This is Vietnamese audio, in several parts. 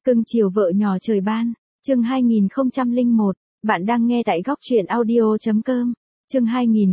Cưng chiều vợ nhỏ trời ban, chương 2001, bạn đang nghe tại góc truyện audio.com. Chương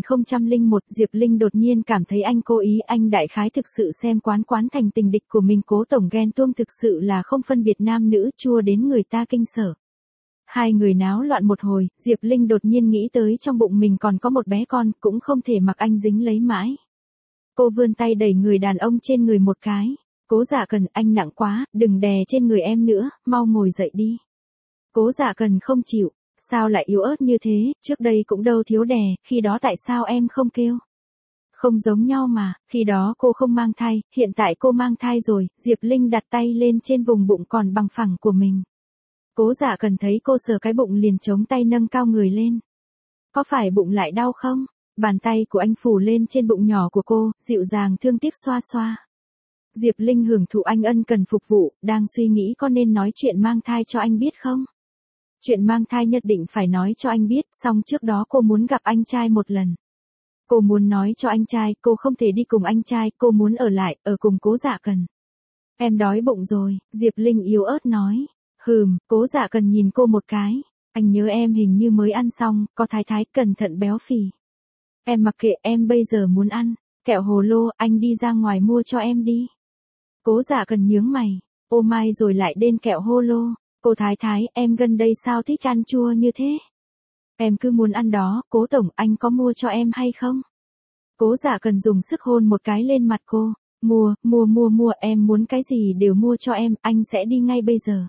2001, Diệp Linh đột nhiên cảm thấy anh cố ý, anh đại khái thực sự xem Quán Quán thành tình địch của mình. Cố tổng ghen tuông thực sự là không phân biệt nam nữ, chua đến người ta kinh sở. Hai người náo loạn một hồi, Diệp Linh đột nhiên nghĩ tới trong bụng mình còn có một bé con, cũng không thể mặc anh dính lấy mãi. Cô vươn tay đẩy người đàn ông trên người một cái. Cố Dạ Cần, anh nặng quá, đừng đè trên người em nữa, mau ngồi dậy đi. Cố Dạ Cần không chịu, sao lại yếu ớt như thế, trước đây cũng đâu thiếu đè, khi đó tại sao em không kêu? Không giống nhau mà, khi đó cô không mang thai, hiện tại cô mang thai rồi. Diệp Linh đặt tay lên trên vùng bụng còn bằng phẳng của mình. Cố Dạ Cần thấy cô sờ cái bụng liền chống tay nâng cao người lên. Có phải bụng lại đau không? Bàn tay của anh phủ lên trên bụng nhỏ của cô, dịu dàng thương tiếc xoa xoa. Diệp Linh hưởng thụ anh ân cần phục vụ, đang suy nghĩ có nên nói chuyện mang thai cho anh biết không? Chuyện mang thai nhất định phải nói cho anh biết, xong trước đó cô muốn gặp anh trai một lần. Cô muốn nói cho anh trai, cô không thể đi cùng anh trai, cô muốn ở lại, ở cùng Cố Dạ Cần. Em đói bụng rồi, Diệp Linh yếu ớt nói. Cố Dạ Cần nhìn cô một cái. Anh nhớ em hình như mới ăn xong, có thái thái, cẩn thận béo phì. Em mặc kệ, em bây giờ muốn ăn. Kẹo hồ lô, anh đi ra ngoài mua cho em đi. Cố Dạ Cần nhướng mày. Ô mai rồi lại đến kẹo hô lô. Cô thái thái, em gần đây sao thích ăn chua như thế? Em cứ muốn ăn đó, Cố tổng, anh có mua cho em hay không? Cố Dạ Cần dùng sức hôn một cái lên mặt cô. Mua, em muốn cái gì đều mua cho em, anh sẽ đi ngay bây giờ.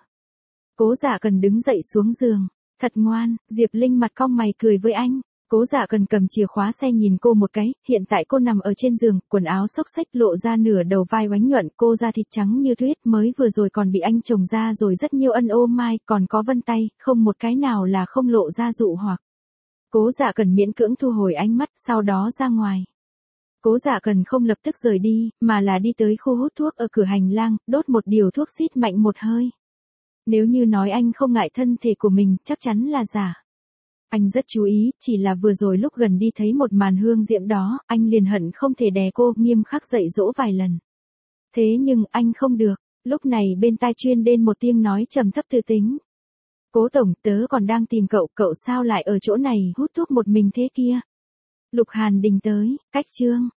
Cố Dạ Cần đứng dậy xuống giường. Thật ngoan, Diệp Linh mặt cong mày cười với anh. Cố Dạ Cần cầm chìa khóa xe nhìn cô một cái, hiện tại cô nằm ở trên giường, quần áo xốc xếch lộ ra nửa đầu vai oánh nhuận, cô da thịt trắng như tuyết, mới vừa rồi còn bị anh chồng ra rồi rất nhiều ân ô mai, còn có vân tay, không một cái nào là không lộ ra dụ hoặc. Cố Dạ Cần miễn cưỡng thu hồi ánh mắt, sau đó ra ngoài. Cố Dạ Cần không lập tức rời đi, mà là đi tới khu hút thuốc ở cửa hành lang, đốt một điều thuốc xít mạnh một hơi. Nếu như nói anh không ngại thân thể của mình, chắc chắn là giả. Anh rất chú ý, chỉ là vừa rồi lúc gần đi thấy một màn hương diễm đó, anh liền hận không thể đè cô, nghiêm khắc dạy dỗ vài lần. Thế nhưng, anh không được, lúc này bên tai chuyên đến một tiếng nói trầm thấp tư tính. Cố tổng, tớ còn đang tìm cậu, cậu sao lại ở chỗ này hút thuốc một mình thế kia? Lục Hàn Đình tới, cách chương.